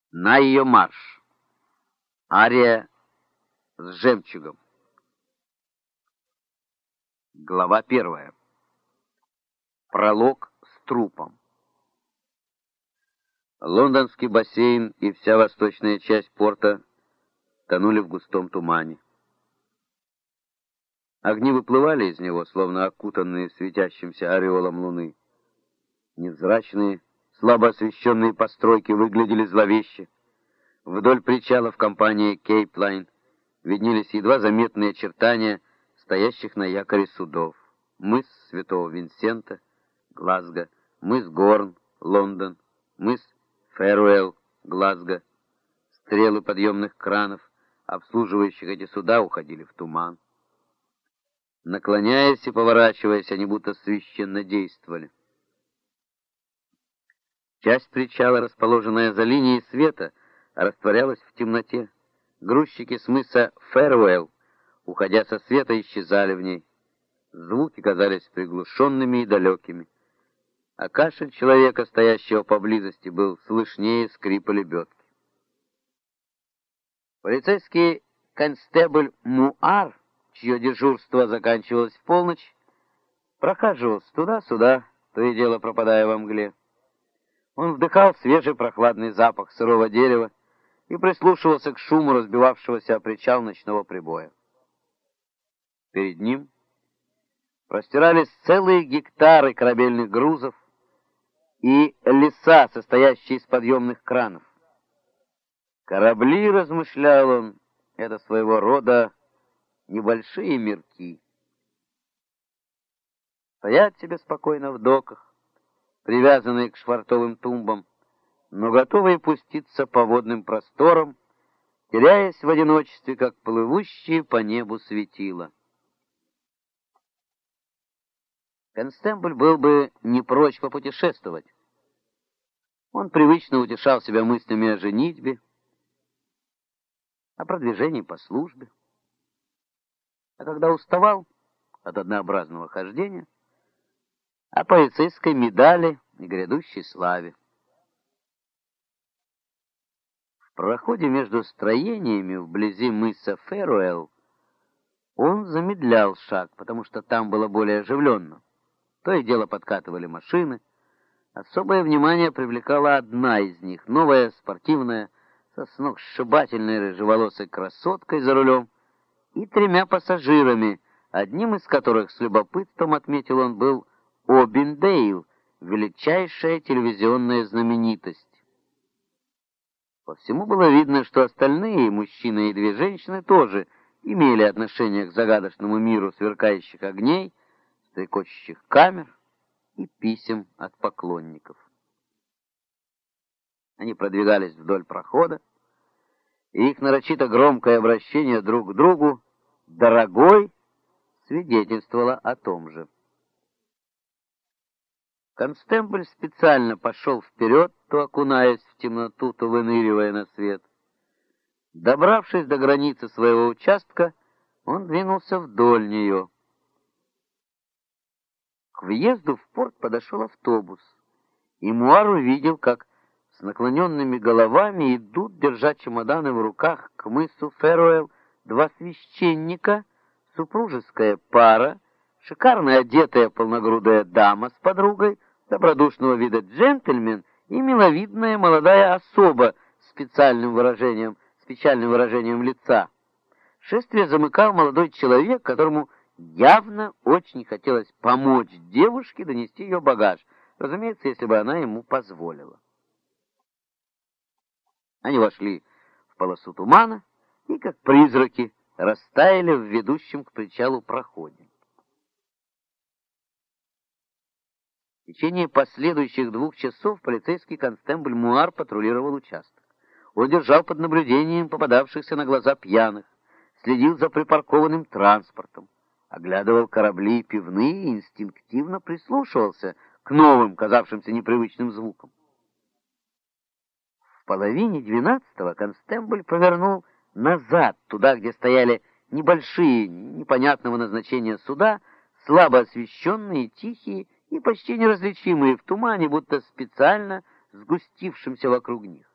На ее марш. Ария с жемчугом. Глава 1. Пролог с трупом. Лондонский бассейн и вся восточная часть порта тонули в густом тумане. Огни выплывали из него, словно окутанные светящимся ореолом луны. Невзрачные, слабо освещенные постройки выглядели зловеще. Вдоль причалов компании Кейп-Лайн виднелись едва заметные очертания стоящих на якоре судов. Мыс Святого Винсента, Глазго, мыс Горн, Лондон, мыс Фэруэлл, Глазго. Стрелы подъемных кранов, обслуживающих эти суда, уходили в туман. Наклоняясь и поворачиваясь, они будто священно действовали. Часть причала, расположенная за линией света, растворялась в темноте. Грузчики с мыса Фэруэлл, уходя со света, исчезали в ней. Звуки казались приглушенными и далекими, а кашель человека, стоящего поблизости, был слышнее скрипа лебедки. Полицейский констебль Муар, чье дежурство заканчивалось в полночь, прохаживался туда-сюда, то и дело пропадая во мгле. Он вдыхал свежий прохладный запах сырого дерева и прислушивался к шуму разбивавшегося о причал ночного прибоя. Перед ним простирались целые гектары корабельных грузов и леса, состоящие из подъемных кранов. Корабли, размышлял он, это своего рода небольшие мирки. Стоят себе спокойно в доках, привязанные к швартовым тумбам, но готовые пуститься по водным просторам, теряясь в одиночестве, как плывущие по небу светила. Констебль был бы не прочь попутешествовать. Он привычно утешал себя мыслями о женитьбе, о продвижении по службе. А когда уставал от однообразного хождения, о полицейской медали и грядущей славе. В проходе между строениями вблизи мыса Фэруэлл он замедлял шаг, потому что там было более оживленно. То и дело подкатывали машины. Особое внимание привлекала одна из них, новая, спортивная, со сногсшибательной рыжеволосой красоткой за рулем и 3 пассажирами, одним из которых, с любопытством отметил он, был Обиндейл, величайшая телевизионная знаменитость. По всему было видно, что остальные, мужчины и 2 женщины, тоже имели отношение к загадочному миру сверкающих огней, стрекочущих камер и писем от поклонников. Они продвигались вдоль прохода, и их нарочито громкое обращение друг к другу «дорогой» свидетельствовало о том же. Констебль специально пошел вперед, то окунаясь в темноту, то выныривая на свет. Добравшись до границы своего участка, он двинулся вдоль нее. К въезду в порт подошел автобус, и Муар увидел, как с наклоненными головами идут, держа чемоданы в руках, к мысу Фэруэлл 2 священника, супружеская пара, шикарно одетая полногрудая дама с подругой, добродушного вида джентльмен и миловидная молодая особа с печальным выражением лица. Шествие замыкал молодой человек, которому явно очень хотелось помочь девушке донести ее багаж, разумеется, если бы она ему позволила. Они вошли в полосу тумана и, как призраки, растаяли в ведущем к причалу проходе. В течение последующих 2 часов полицейский констебль Муар патрулировал участок. Он держал под наблюдением попадавшихся на глаза пьяных, следил за припаркованным транспортом, оглядывал корабли и пивные и инстинктивно прислушивался к новым, казавшимся непривычным звукам. В половине 12-го констебль повернул назад, туда, где стояли небольшие, непонятного назначения суда, слабо освещенные, тихие и почти неразличимые в тумане, будто специально сгустившимся вокруг них.